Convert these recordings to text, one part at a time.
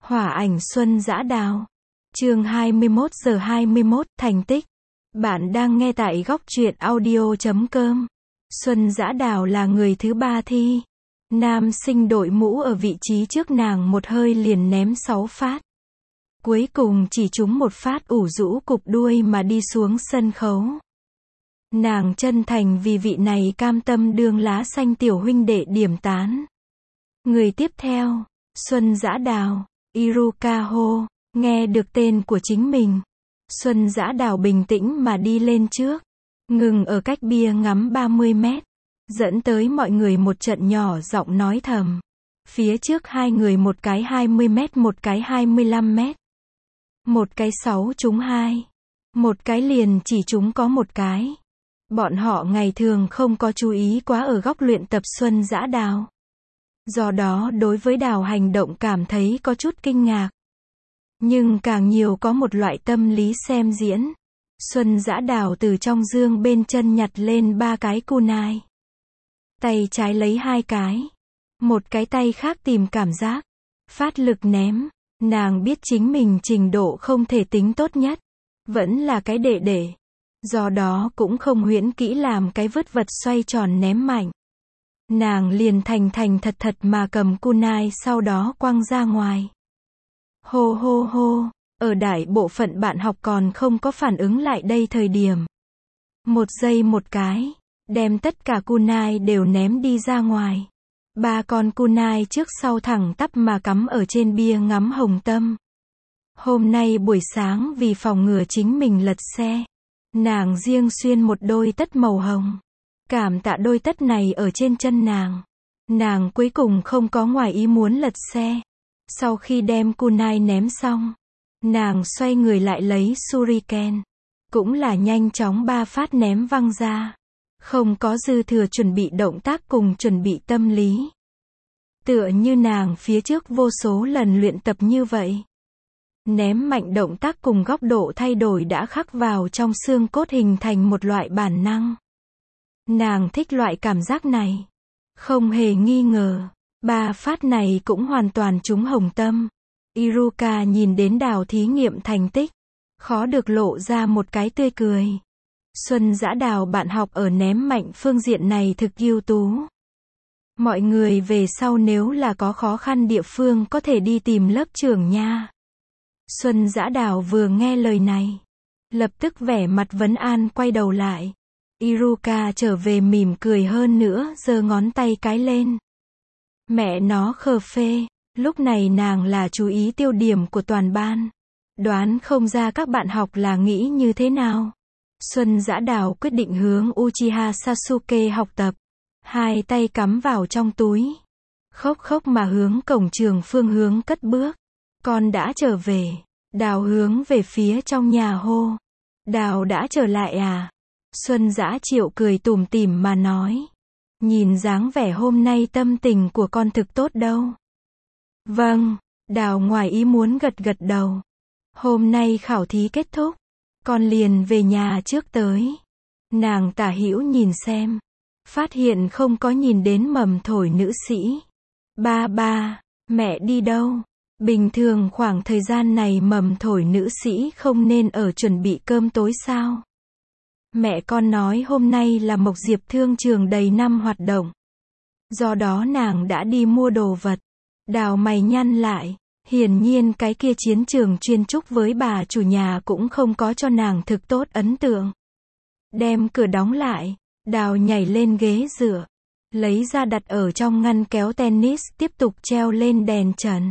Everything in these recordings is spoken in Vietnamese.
Hỏa ảnh Xuân Dã Đào. Chương 21 giờ 21, thành tích. Bạn đang nghe tại góc truyện audio.com. Xuân Dã Đào là người thứ ba thi. Nam sinh đội mũ ở vị trí trước nàng một hơi liền ném 6 phát. Cuối cùng chỉ trúng một phát ủ rũ cụp đuôi mà đi xuống sân khấu. Nàng chân thành vì vị này cam tâm đương lá xanh tiểu huynh đệ điểm tán. Người tiếp theo, Xuân Dã Đào, Iruka Ho, nghe được tên của chính mình. Xuân Dã Đào bình tĩnh mà đi lên trước, ngừng ở cách bia ngắm 30 mét, dẫn tới mọi người một trận nhỏ giọng nói thầm. Phía trước hai người một cái 20 mét một cái 25 mét. Một cái 6 trúng 2. Một cái liền chỉ trúng có một cái. Bọn họ ngày thường không có chú ý quá ở góc luyện tập Xuân Dã Đào. Do đó đối với Đào hành động cảm thấy có chút kinh ngạc. Nhưng càng nhiều có một loại tâm lý xem diễn. Xuân Dã Đào từ trong dương bên chân nhặt lên 3 cái kunai. Tay trái lấy 2 cái. Một cái tay khác tìm cảm giác. Phát lực ném. Nàng biết chính mình trình độ không thể tính tốt nhất. Vẫn là cái đệ. Do đó cũng không huyễn kỹ làm cái vứt vật xoay tròn ném mạnh. Nàng liền thành thật mà cầm kunai sau đó quăng ra ngoài. Hô hô hô, ở đại bộ phận bạn học còn không có phản ứng lại đây thời điểm. Một giây một cái, đem tất cả kunai đều ném đi ra ngoài. 3 con kunai trước sau thẳng tắp mà cắm ở trên bia ngắm Hồng Tâm. Hôm nay buổi sáng vì phòng ngừa chính mình lật xe, nàng riêng xuyên một đôi tất màu hồng. Cảm tạ đôi tất này ở trên chân nàng. Nàng cuối cùng không có ngoài ý muốn lật xe. Sau khi đem kunai ném xong, nàng xoay người lại lấy shuriken. Cũng là nhanh chóng 3 phát ném văng ra. Không có dư thừa chuẩn bị động tác cùng chuẩn bị tâm lý. Tựa như nàng phía trước vô số lần luyện tập như vậy. Ném mạnh động tác cùng góc độ thay đổi đã khắc vào trong xương cốt hình thành một loại bản năng. Nàng thích loại cảm giác này. Không hề nghi ngờ, 3 phát này cũng hoàn toàn trúng Hồng Tâm. Iruka nhìn đến Đào thí nghiệm thành tích, khó được lộ ra một cái tươi cười. Xuân Dã Đào bạn học ở ném mạnh phương diện này thực ưu tú. Mọi người về sau nếu là có khó khăn địa phương có thể đi tìm lớp trưởng nha. Xuân Dã Đào vừa nghe lời này, lập tức vẻ mặt vấn an quay đầu lại. Iruka trở về mỉm cười hơn nữa giơ ngón tay cái lên. Mẹ nó khờ phê, lúc này nàng là chú ý tiêu điểm của toàn ban. Đoán không ra các bạn học là nghĩ như thế nào. Xuân Dã Đào quyết định hướng Uchiha Sasuke học tập. 2 tay cắm vào trong túi. Khóc mà hướng cổng trường phương hướng cất bước. Con đã trở về. Đào hướng về phía trong nhà hô. Đào đã trở lại à? Xuân Dã Triệu cười tủm tỉm mà nói. Nhìn dáng vẻ hôm nay tâm tình của con thực tốt đâu. Vâng, Đào ngoài ý muốn gật đầu. Hôm nay khảo thí kết thúc. Con liền về nhà trước tới. Nàng tả hữu nhìn xem. Phát hiện không có nhìn đến mầm thổi nữ sĩ. Ba, mẹ đi đâu? Bình thường khoảng thời gian này mầm thổi nữ sĩ không nên ở chuẩn bị cơm tối sao? Mẹ con nói hôm nay là Mộc Diệp thương trường đầy năm hoạt động. Do đó nàng đã đi mua đồ vật. Đào mày nhăn lại. Hiển nhiên cái kia chiến trường chuyên trúc với bà chủ nhà cũng không có cho nàng thực tốt ấn tượng. Đem cửa đóng lại. Đào nhảy lên ghế dựa. Lấy ra đặt ở trong ngăn kéo tennis tiếp tục treo lên đèn trần.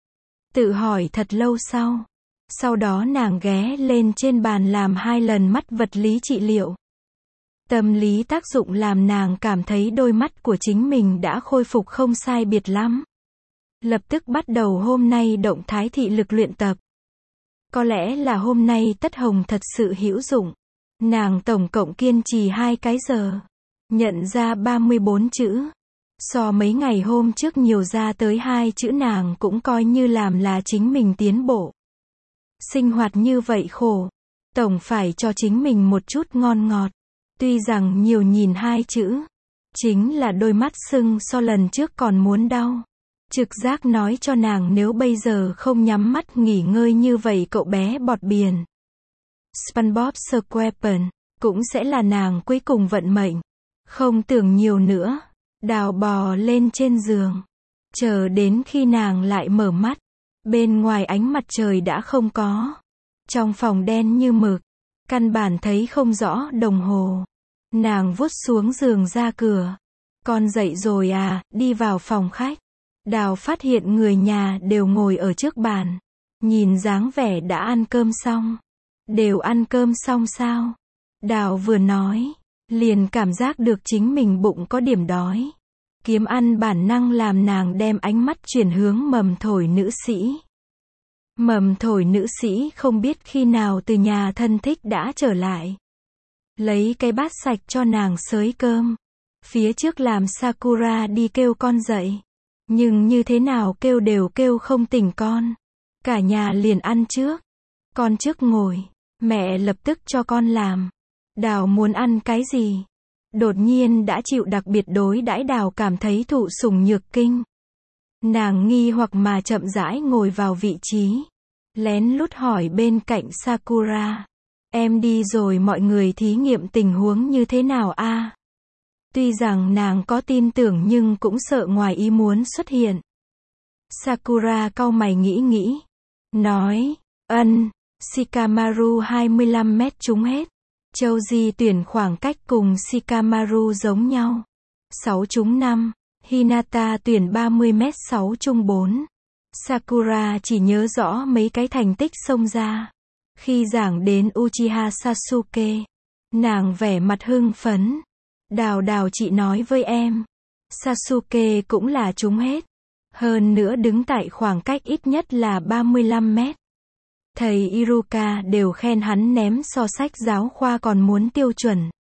Tự hỏi thật lâu sau. Sau đó nàng ghé lên trên bàn làm 2 lần mắt vật lý trị liệu. Tâm lý tác dụng làm nàng cảm thấy đôi mắt của chính mình đã khôi phục không sai biệt lắm. Lập tức bắt đầu hôm nay động thái thị lực luyện tập. Có lẽ là hôm nay tất hồng thật sự hữu dụng. Nàng tổng cộng kiên trì 2 cái giờ. Nhận ra 34 chữ. So mấy ngày hôm trước nhiều ra tới 2 chữ nàng cũng coi như làm là chính mình tiến bộ. Sinh hoạt như vậy khổ. Tổng phải cho chính mình một chút ngon ngọt. Tuy rằng nhiều nhìn 2 chữ. Chính là đôi mắt sưng so lần trước còn muốn đau. Trực giác nói cho nàng nếu bây giờ không nhắm mắt nghỉ ngơi như vậy cậu bé bọt biển SpongeBob SquarePants cũng sẽ là nàng cuối cùng vận mệnh. Không tưởng nhiều nữa, Đào bò lên trên giường. Chờ đến khi nàng lại mở mắt, bên ngoài ánh mặt trời đã không có. Trong phòng đen như mực, căn bản thấy không rõ đồng hồ. Nàng vuốt xuống giường ra cửa. Con dậy rồi à, đi vào phòng khách. Đào phát hiện người nhà đều ngồi ở trước bàn. Nhìn dáng vẻ đã ăn cơm xong. Đều ăn cơm xong sao? Đào vừa nói, liền cảm giác được chính mình bụng có điểm đói. Kiếm ăn bản năng làm nàng đem ánh mắt chuyển hướng mầm thổi nữ sĩ. Mầm thổi nữ sĩ không biết khi nào từ nhà thân thích đã trở lại. Lấy cái bát sạch cho nàng xới cơm. Phía trước làm Sakura đi kêu con dậy. Nhưng như thế nào kêu đều kêu không tỉnh con. Cả nhà liền ăn trước. Con trước ngồi. Mẹ lập tức cho con làm. Đào muốn ăn cái gì? Đột nhiên đã chịu đặc biệt đối đãi. Đào cảm thấy thụ sủng nhược kinh. Nàng nghi hoặc mà chậm rãi ngồi vào vị trí. Lén lút hỏi bên cạnh Sakura. Em đi rồi mọi người thí nghiệm tình huống như thế nào a? Tuy rằng nàng có tin tưởng nhưng cũng sợ ngoài ý muốn xuất hiện. Sakura cau mày nghĩ. Nói, Shikamaru 25 mét trúng hết. Châu Di tuyển khoảng cách cùng Shikamaru giống nhau. 6 trúng 5. Hinata tuyển 30 mét 6 trúng 4. Sakura chỉ nhớ rõ mấy cái thành tích xông ra. Khi giảng đến Uchiha Sasuke, nàng vẻ mặt hưng phấn. Đào chị nói với em. Sasuke cũng là trúng hết. Hơn nữa đứng tại khoảng cách ít nhất là 35 mét. Thầy Iruka đều khen hắn ném so sách giáo khoa còn muốn tiêu chuẩn.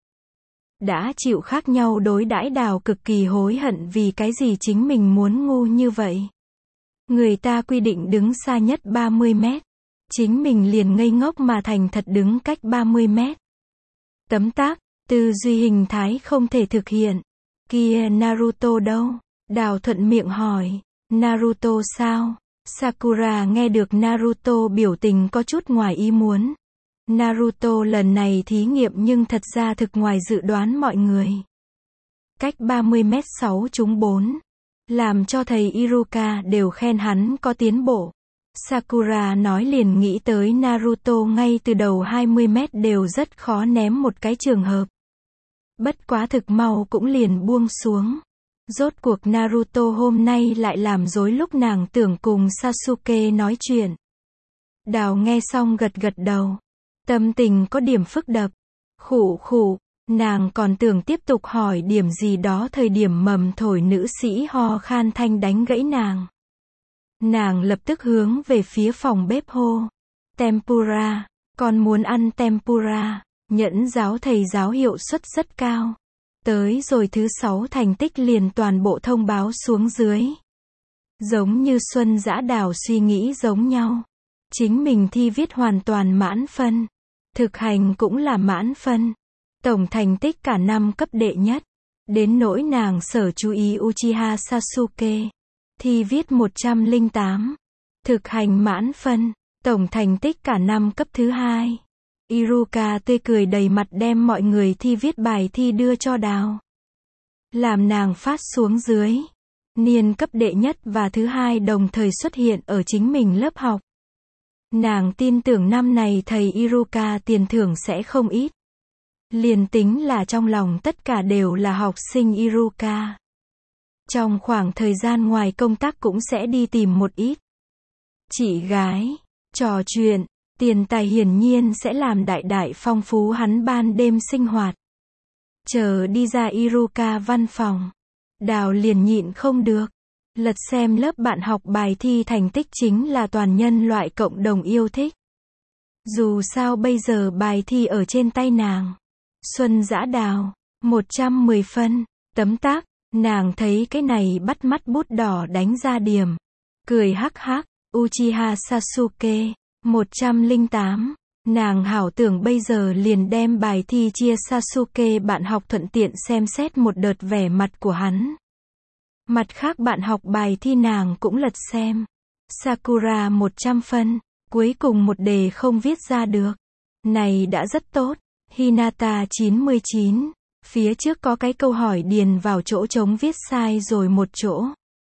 Đã chịu khác nhau đối đãi. Đào cực kỳ hối hận vì cái gì chính mình muốn ngu như vậy. Người ta quy định đứng xa nhất 30 mét. Chính mình liền ngây ngốc mà thành thật đứng cách 30 mét. Tấm tắc, tư duy hình thái không thể thực hiện. Kia Naruto đâu? Đào thuận miệng hỏi. Naruto sao? Sakura nghe được Naruto biểu tình có chút ngoài ý muốn. Naruto lần này thí nghiệm nhưng thật ra thực ngoài dự đoán mọi người. Cách 30 mét 6 trúng 4. Làm cho thầy Iruka đều khen hắn có tiến bộ. Sakura nói liền nghĩ tới Naruto ngay từ đầu 20 mét đều rất khó ném một cái trường hợp. Bất quá thực mau cũng liền buông xuống. Rốt cuộc Naruto hôm nay lại làm rối lúc nàng tưởng cùng Sasuke nói chuyện. Đào nghe xong gật đầu. Tâm tình có điểm phức tạp. Khụ, nàng còn tưởng tiếp tục hỏi điểm gì đó thời điểm mầm thổi nữ sĩ ho khan thanh đánh gãy nàng. Nàng lập tức hướng về phía phòng bếp hô. Tempura, con muốn ăn tempura. Nhẫn giáo thầy giáo hiệu suất rất cao. Tới rồi thứ 6 thành tích liền toàn bộ thông báo xuống dưới. Giống như Xuân Dã Đào suy nghĩ giống nhau. Chính mình thi viết hoàn toàn mãn phân. Thực hành cũng là mãn phân. Tổng thành tích cả năm cấp đệ nhất. Đến nỗi nàng sở chú ý Uchiha Sasuke. Thi viết 108. Thực hành mãn phân. Tổng thành tích cả năm cấp thứ 2. Iruka tươi cười đầy mặt đem mọi người thi viết bài thi đưa cho Đào. Làm nàng phát xuống dưới. Niên cấp đệ nhất và thứ 2 đồng thời xuất hiện ở chính mình lớp học. Nàng tin tưởng năm này thầy Iruka tiền thưởng sẽ không ít. Liền tính là trong lòng tất cả đều là học sinh Iruka. Trong khoảng thời gian ngoài công tác cũng sẽ đi tìm một ít chị gái, trò chuyện, tiền tài hiển nhiên sẽ làm đại phong phú hắn ban đêm sinh hoạt. Chờ đi ra Iruka văn phòng, Đào liền nhịn không được. Lật xem lớp bạn học bài thi thành tích chính là toàn nhân loại cộng đồng yêu thích. Dù sao bây giờ bài thi ở trên tay nàng. Xuân Dã Đào, 110 phân, tấm tắc, nàng thấy cái này bắt mắt bút đỏ đánh ra điểm. Cười hắc hắc, Uchiha Sasuke, 108. Nàng hảo tưởng bây giờ liền đem bài thi chia Sasuke bạn học thuận tiện xem xét một đợt vẻ mặt của hắn. Mặt khác bạn học bài thi nàng cũng lật xem. Sakura 100 phân, cuối cùng một đề không viết ra được. Này đã rất tốt. Hinata 99, phía trước có cái câu hỏi điền vào chỗ trống viết sai rồi một chỗ.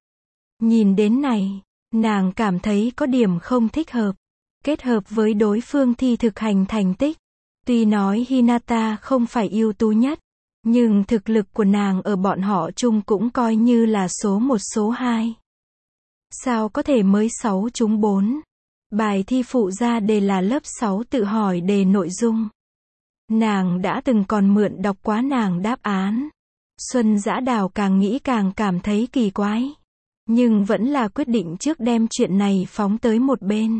Nhìn đến này, nàng cảm thấy có điểm không thích hợp. Kết hợp với đối phương thi thực hành thành tích. Tuy nói Hinata không phải ưu tú nhất, nhưng thực lực của nàng ở bọn họ chung cũng coi như là số 1 số 2. Sao có thể mới 6 trúng 4? Bài thi phụ ra đề là lớp 6 tự hỏi đề nội dung. Nàng đã từng còn mượn đọc quá nàng đáp án. Xuân Dã Đào càng nghĩ càng cảm thấy kỳ quái. Nhưng vẫn là quyết định trước đem chuyện này phóng tới một bên.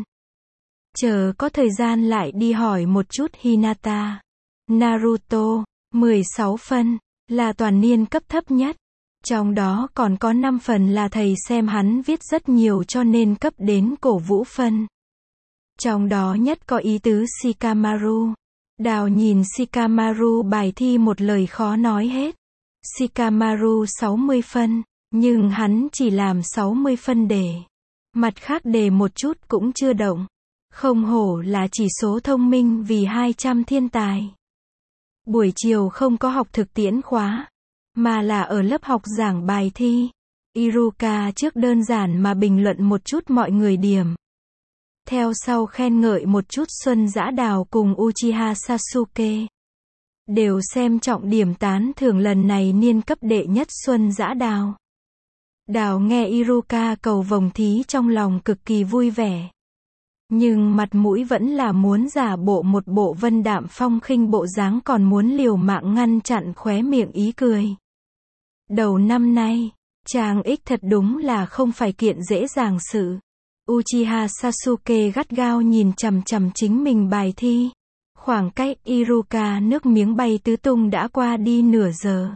Chờ có thời gian lại đi hỏi một chút Hinata. Naruto, 16 phân, là toàn niên cấp thấp nhất. Trong đó còn có 5 phần là thầy xem hắn viết rất nhiều cho nên cấp đến cổ vũ phân. Trong đó nhất có ý tứ Shikamaru. Đào nhìn Shikamaru bài thi một lời khó nói hết. Shikamaru 60 phân, nhưng hắn chỉ làm 60 phân đề. Mặt khác đề một chút cũng chưa động. Không hổ là chỉ số thông minh vì 200 thiên tài. Buổi chiều không có học thực tiễn khóa, mà là ở lớp học giảng bài thi. Iruka trước đơn giản mà bình luận một chút mọi người điểm. Theo sau khen ngợi một chút Xuân Dã Đào cùng Uchiha Sasuke. Đều xem trọng điểm tán thưởng lần này niên cấp đệ nhất Xuân Dã Đào. Đào nghe Iruka cầu vồng thí trong lòng cực kỳ vui vẻ. Nhưng mặt mũi vẫn là muốn giả bộ một bộ vân đạm phong khinh bộ dáng, còn muốn liều mạng ngăn chặn khóe miệng ý cười. Đầu năm nay, chàng ích thật đúng là không phải kiện dễ dàng sự. Uchiha Sasuke gắt gao nhìn chằm chằm chính mình bài thi. Khoảng cách Iruka nước miếng bay tứ tung đã qua đi nửa giờ.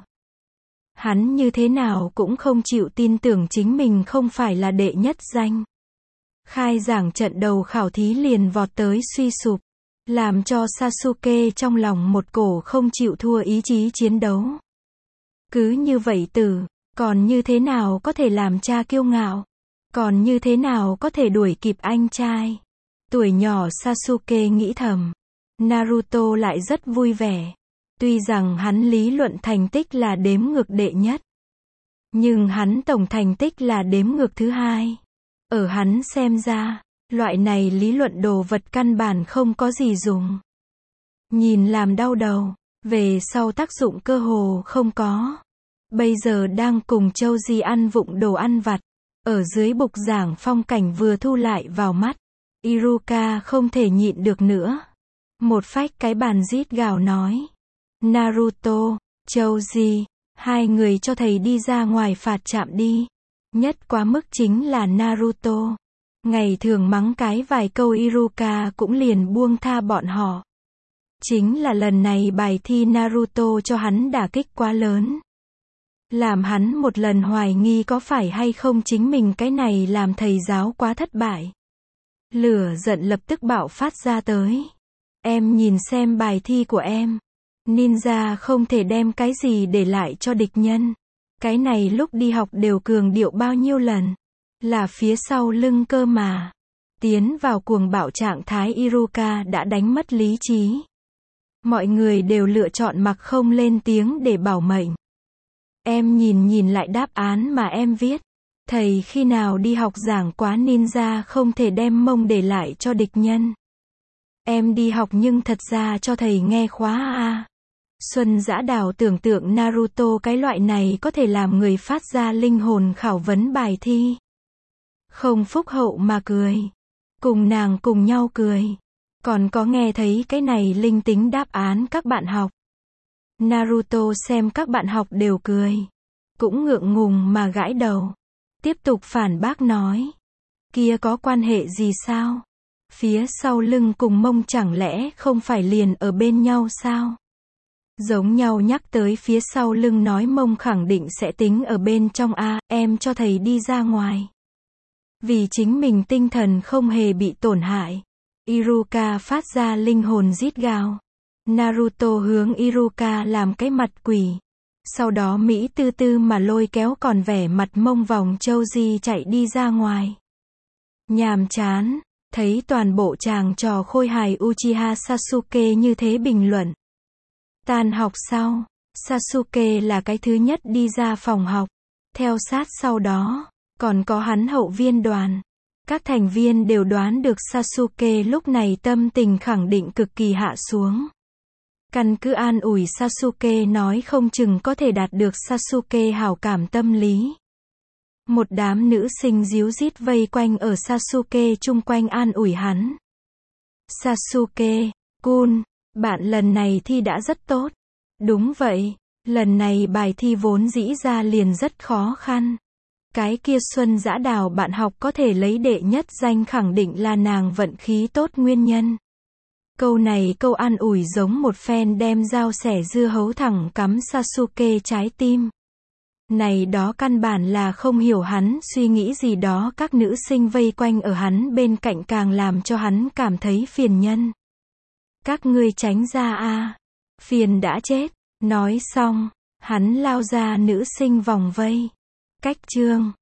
Hắn như thế nào cũng không chịu tin tưởng chính mình không phải là đệ nhất danh. Khai giảng trận đầu khảo thí liền vọt tới suy sụp, làm cho Sasuke trong lòng một cổ không chịu thua ý chí chiến đấu. Cứ như vậy còn như thế nào có thể làm cha kiêu ngạo? Còn như thế nào có thể đuổi kịp anh trai? Tuổi nhỏ Sasuke nghĩ thầm. Naruto lại rất vui vẻ. Tuy rằng hắn lý luận thành tích là đếm ngược đệ nhất, nhưng hắn tổng thành tích là đếm ngược thứ hai. Ở hắn xem ra, loại này lý luận đồ vật căn bản không có gì dùng. Nhìn làm đau đầu, về sau tác dụng cơ hồ không có. Bây giờ đang cùng Châu Di ăn vụng đồ ăn vặt. Ở dưới bục giảng phong cảnh vừa thu lại vào mắt. Iruka không thể nhịn được nữa. Một phách cái bàn rít gào nói. Naruto, Châu Di, hai người cho thầy đi ra ngoài phạt trạm đi. Nhất quá mức chính là Naruto. Ngày thường mắng cái vài câu Iruka cũng liền buông tha bọn họ. Chính là lần này bài thi Naruto cho hắn đả kích quá lớn. Làm hắn một lần hoài nghi có phải hay không chính mình cái này làm thầy giáo quá thất bại. Lửa giận lập tức bạo phát ra tới. Em nhìn xem bài thi của em. Ninja không thể đem cái gì để lại cho địch nhân. Cái này lúc đi học đều cường điệu bao nhiêu lần. Là phía sau lưng cơ mà. Tiến vào cuồng bạo trạng thái Iruka đã đánh mất lý trí. Mọi người đều lựa chọn mặc không lên tiếng để bảo mệnh. Em nhìn lại đáp án mà em viết. Thầy khi nào đi học giảng quá ninja không thể đem mông để lại cho địch nhân. Em đi học nhưng thật ra cho thầy nghe khóa a. Xuân Dã Đào tưởng tượng Naruto cái loại này có thể làm người phát ra linh hồn khảo vấn bài thi. Không phúc hậu mà cười. Cùng nàng cùng nhau cười. Còn có nghe thấy cái này linh tính đáp án các bạn học. Naruto xem các bạn học đều cười. Cũng ngượng ngùng mà gãi đầu. Tiếp tục phản bác nói. Kia có quan hệ gì sao? Phía sau lưng cùng mông chẳng lẽ không phải liền ở bên nhau sao? Giống nhau nhắc tới phía sau lưng nói mông khẳng định sẽ tính ở bên trong a, em cho thầy đi ra ngoài. Vì chính mình tinh thần không hề bị tổn hại. Iruka phát ra linh hồn rít gào. Naruto hướng Iruka làm cái mặt quỷ. Sau đó Mỹ tư tư mà lôi kéo còn vẻ mặt mông vòng Choji chạy đi ra ngoài. Nhàm chán, thấy toàn bộ chàng trò khôi hài Uchiha Sasuke như thế bình luận. Tan học sau, Sasuke là cái thứ nhất đi ra phòng học. Theo sát sau đó, còn có hắn hậu viên đoàn. Các thành viên đều đoán được Sasuke lúc này tâm tình khẳng định cực kỳ hạ xuống. Căn cứ an ủi Sasuke nói không chừng có thể đạt được Sasuke hảo cảm tâm lý. Một đám nữ sinh díu dít vây quanh ở Sasuke chung quanh an ủi hắn. Sasuke, Kun, bạn lần này thi đã rất tốt. Đúng vậy, lần này bài thi vốn dĩ ra liền rất khó khăn. Cái kia Xuân Dã Đào bạn học có thể lấy đệ nhất danh khẳng định là nàng vận khí tốt nguyên nhân. Câu này câu an ủi giống một phen đem dao xẻ dưa hấu thẳng cắm Sasuke trái tim. Này đó căn bản là không hiểu hắn suy nghĩ gì đó, các nữ sinh vây quanh ở hắn bên cạnh càng làm cho hắn cảm thấy phiền nhân. Các ngươi tránh ra a, phiền đã chết. Nói xong, hắn lao ra nữ sinh vòng vây. Cách chương